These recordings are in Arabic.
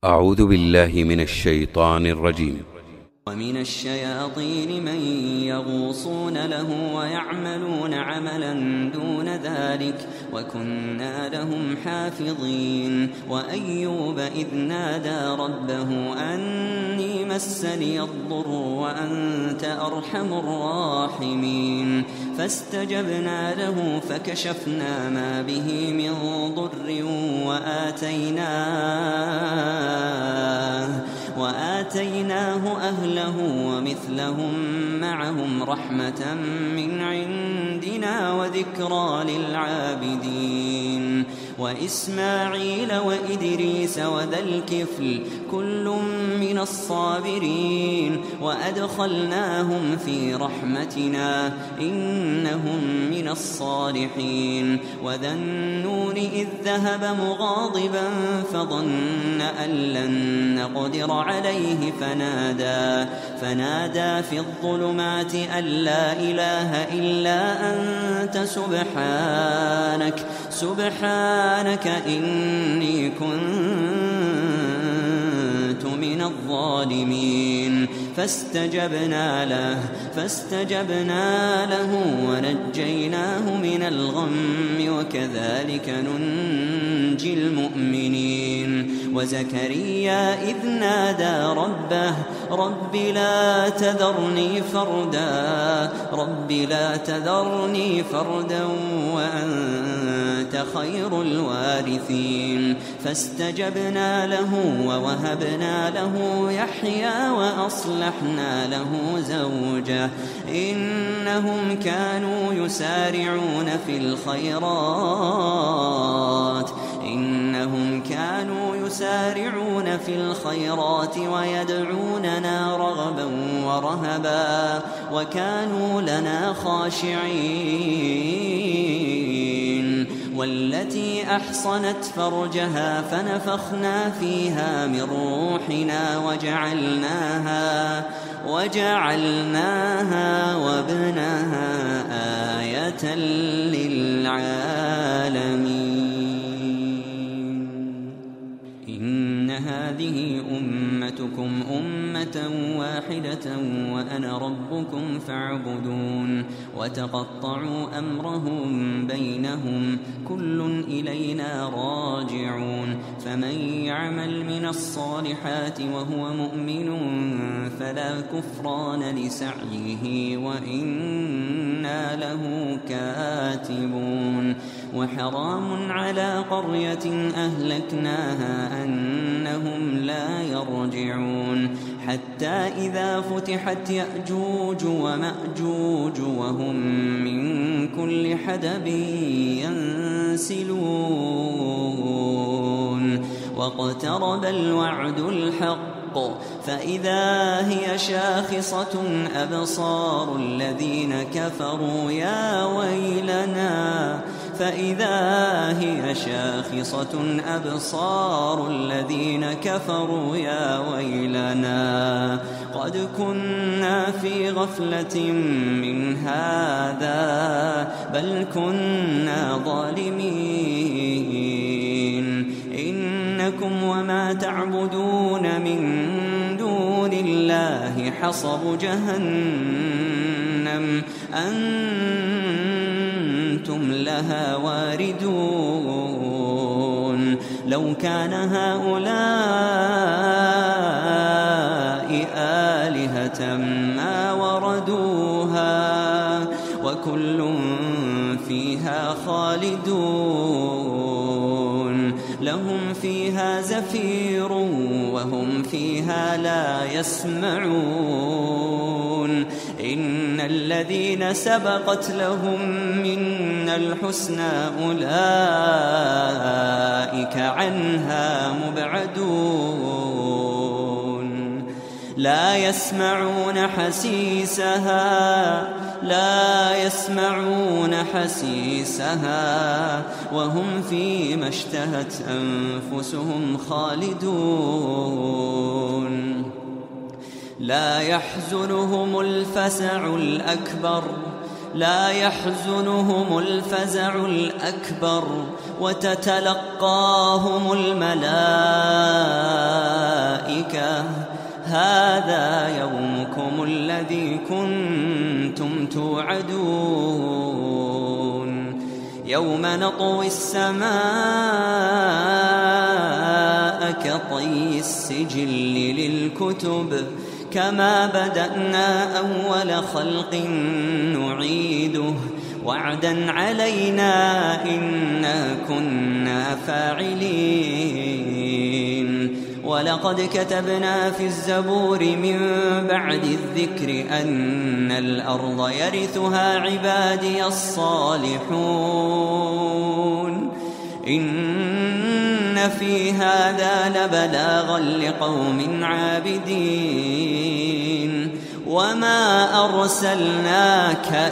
أعوذ بالله من الشيطان الرجيم. ومن الشياطين من يغوصون له ويعملون عملا دون ذلك وكنا لهم حافظين. وأيوب إذ نادى ربه أني مسني الضر وأنت أرحم الراحمين فاستجبنا له فكشفنا ما به من ضر وآتيناه أهله ومثلهم معهم رحمة من عندنا وذكرى للعابدين. وإسماعيل وإدريس وذا الكفل كل من الصابرين وأدخلناهم في رحمتنا إنهم من الصالحين. وذا النون إذ ذهب مغاضبا فظن أن لن نقدر عليه فنادى في الظلمات أن لا إله إلا أنت سبحانك إني كنت من الظالمين. فاستجبنا له ونجيناه من الغم وكذلك ننجي المؤمنين. وزكريا إذ نادى ربه رب لا تذرني فردا وأنت خير الوارثين. فاستجبنا له ووهبنا له يحيى وأصلحنا له زوجه إنهم كانوا يسارعون في الخيرات ويدعوننا رغبا ورهبا وكانوا لنا خاشعين. والتي أحصنت فرجها فنفخنا فيها من روحنا وجعلناها وابنها آية للعالمين. إن هذه أمتكم أمة واحدة وأنا ربكم فاعبدون. وتقطعوا أمرهم بينهم كل إلينا راجعون. فمن يعمل من الصالحات وهو مؤمن فلا كفران لسعيه وإنا له كاتبون. وحرام على قرية أهلكناها أنهم لا يرجعون حتى إذا فتحت يأجوج ومأجوج وهم من كل حدب ينسلون. واقترب الوعد الحق فإذا هي شاخصة أبصار الذين كفروا يا ويلنا قد كنا في غفلة من هذا بل كنا ظالمين. إنكم وما تعبدون من دون الله حصب جهنم أنتم لها واردون. لو كان هؤلاء آلهة ما وردوها وكل فيها خالدون. لهم فيها زفير وهم فيها لا يسمعون. إن الذين سبقت لهم منا الحسنى أولئك عنها مبعدون. لا يسمعون حسيسها وهم فيما اشتهت أنفسهم خالدون. لا يحزنهم الفزع الأكبر وتتلقاهم الملائكة هذا يومكم الذي كنتم توعدون يوم نطوي السماء كطي السجل للكتب كما بدأنا أول خلق نعيده وعدا علينا إنا كنا فاعلين ولقد كتبنا في الزبور من بعد الذكر أن الأرض يرثها عبادي الصالحون إن في هذا لبلاغا لقوم عابدين وما أرسلناك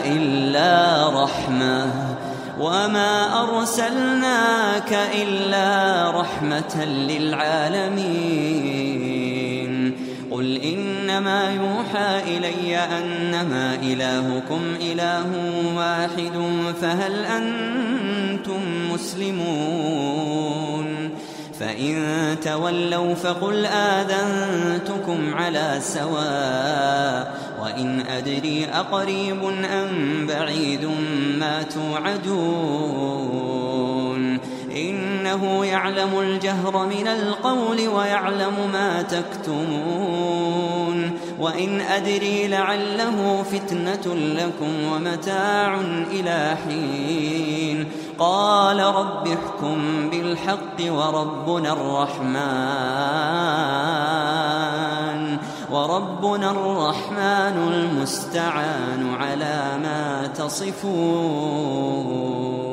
إلا رحمة للعالمين قل إنما يوحى إلي أنما إلهكم إله واحد فهل أنتم مسلمون فإن تولوا فقل آذنتكم على سواء وإن أدري أقريب أم بعيد ما توعدون إنه يعلم الجهر من القول ويعلم ما تكتمون وإن أدري لعله فتنة لكم ومتاع إلى حين قال رب احكم بالحق وربنا الرحمن المستعان على ما تصفون.